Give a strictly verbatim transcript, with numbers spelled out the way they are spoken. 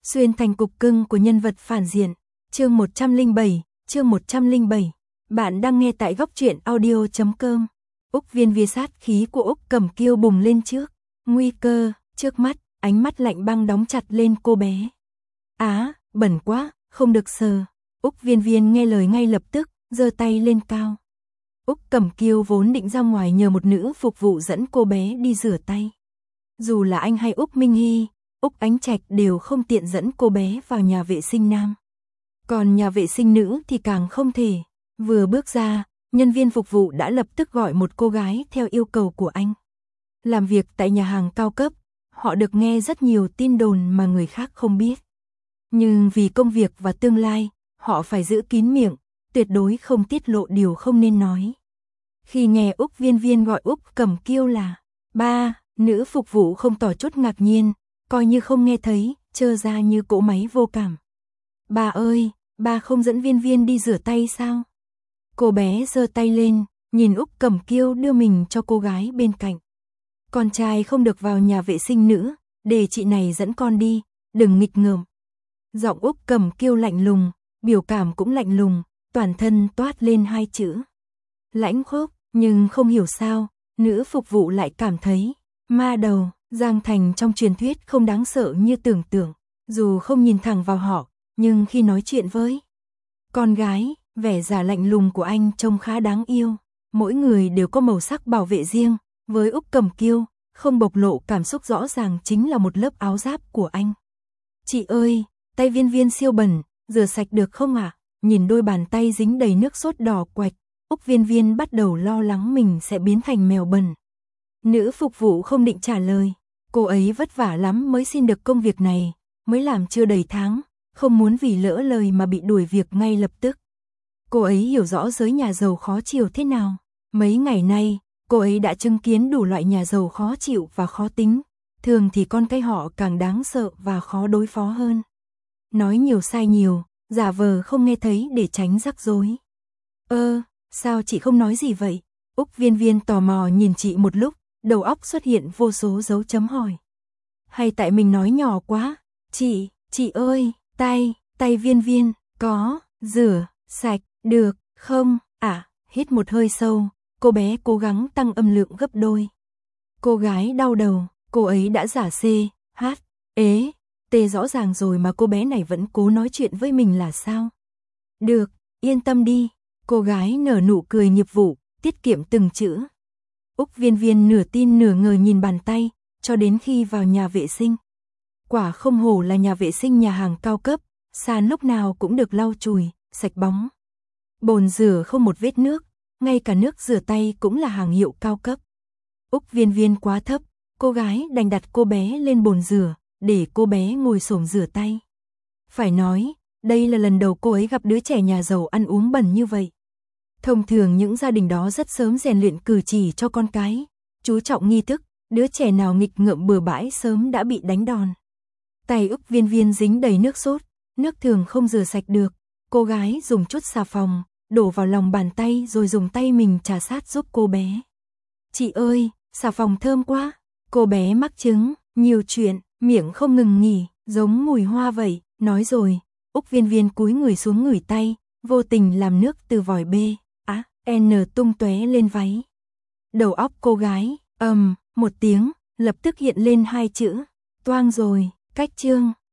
Xuyên thành cục cưng của nhân vật phản diện. Chương một trăm lẻ bảy, chương một trăm lẻ bảy. Bạn đang nghe tại góc truyện audio chấm com. Úc Viên Viên sát khí của Úc Cẩm Kiêu bùng lên trước. Nguy cơ, trước mắt, ánh mắt lạnh băng đóng chặt lên cô bé. Á, bẩn quá, không được sờ. Úc Viên Viên nghe lời ngay lập tức, giơ tay lên cao. Úc Cẩm Kiêu vốn định ra ngoài nhờ một nữ phục vụ dẫn cô bé đi rửa tay. Dù là anh hay Úc Minh Hy, Úc Ánh Trạch đều không tiện dẫn cô bé vào nhà vệ sinh nam. Còn nhà vệ sinh nữ thì càng không thể. Vừa bước ra, nhân viên phục vụ đã lập tức gọi một cô gái theo yêu cầu của anh. Làm việc tại nhà hàng cao cấp, họ được nghe rất nhiều tin đồn mà người khác không biết. Nhưng vì công việc và tương lai, họ phải giữ kín miệng, tuyệt đối không tiết lộ điều không nên nói. Khi nghe Úc Viên Viên gọi Úc Cẩm Kiêu là ba, nữ phục vụ không tỏ chút ngạc nhiên, coi như không nghe thấy, trơ ra như cỗ máy vô cảm. Bà ơi, bà không dẫn Viên Viên đi rửa tay sao? Cô bé giơ tay lên, nhìn Úc Cẩm Kiêu đưa mình cho cô gái bên cạnh. Con trai không được vào nhà vệ sinh nữa, để chị này dẫn con đi, đừng nghịch ngợm. Giọng Úc Cẩm Kiêu lạnh lùng, biểu cảm cũng lạnh lùng, toàn thân toát lên hai chữ lãnh khốc, nhưng không hiểu sao, nữ phục vụ lại cảm thấy ma đầu. Giang Thành trong truyền thuyết không đáng sợ như tưởng tượng, dù không nhìn thẳng vào họ, nhưng khi nói chuyện với con gái, vẻ giả lạnh lùng của anh trông khá đáng yêu. Mỗi người đều có màu sắc bảo vệ riêng, với Úc Cẩm Kiêu, không bộc lộ cảm xúc rõ ràng chính là một lớp áo giáp của anh. Chị ơi, tay Viên Viên siêu bẩn, rửa sạch được không ạ? À? Nhìn đôi bàn tay dính đầy nước sốt đỏ quạch, Úc Viên Viên bắt đầu lo lắng mình sẽ biến thành mèo bẩn. Nữ phục vụ không định trả lời, cô ấy vất vả lắm mới xin được công việc này, mới làm chưa đầy tháng, không muốn vì lỡ lời mà bị đuổi việc ngay lập tức. Cô ấy hiểu rõ giới nhà giàu khó chịu thế nào. Mấy ngày nay, cô ấy đã chứng kiến đủ loại nhà giàu khó chịu và khó tính, thường thì con cái họ càng đáng sợ và khó đối phó hơn. Nói nhiều sai nhiều, giả vờ không nghe thấy để tránh rắc rối. Ơ, sao chị không nói gì vậy? Úc Viên Viên tò mò nhìn chị một lúc, đầu óc xuất hiện vô số dấu chấm hỏi. Hay tại mình nói nhỏ quá? Chị, chị ơi, tay, tay Viên Viên, có, rửa, sạch, được, không? À, hít một hơi sâu, cô bé cố gắng tăng âm lượng gấp đôi. Cô gái đau đầu, cô ấy đã giả C, H, ế, T rõ ràng rồi mà cô bé này vẫn cố nói chuyện với mình là sao? Được, yên tâm đi, cô gái nở nụ cười nghiệp vụ, tiết kiệm từng chữ. Úc Viên Viên nửa tin nửa ngờ nhìn bàn tay, cho đến khi vào nhà vệ sinh. Quả không hổ là nhà vệ sinh nhà hàng cao cấp, sàn lúc nào cũng được lau chùi, sạch bóng. Bồn rửa không một vết nước, ngay cả nước rửa tay cũng là hàng hiệu cao cấp. Úc Viên Viên quá thấp, cô gái đành đặt cô bé lên bồn rửa, để cô bé ngồi xổm rửa tay. Phải nói, đây là lần đầu cô ấy gặp đứa trẻ nhà giàu ăn uống bẩn như vậy. Thông thường những gia đình đó rất sớm rèn luyện cử chỉ cho con cái, chú trọng nghi thức, đứa trẻ nào nghịch ngợm bừa bãi sớm đã bị đánh đòn. Tay Úc Viên Viên dính đầy nước sốt, nước thường không rửa sạch được, cô gái dùng chút xà phòng, đổ vào lòng bàn tay rồi dùng tay mình trà sát giúp cô bé. Chị ơi, xà phòng thơm quá, cô bé mắc chứng, nhiều chuyện, miệng không ngừng nghỉ, giống mùi hoa vậy, nói rồi, Úc Viên Viên cúi người xuống ngửi tay, vô tình làm nước từ vòi B, á, N tung tóe lên váy. Đầu óc cô gái, ầm, um, một tiếng, lập tức hiện lên hai chữ, toang rồi, cách chương,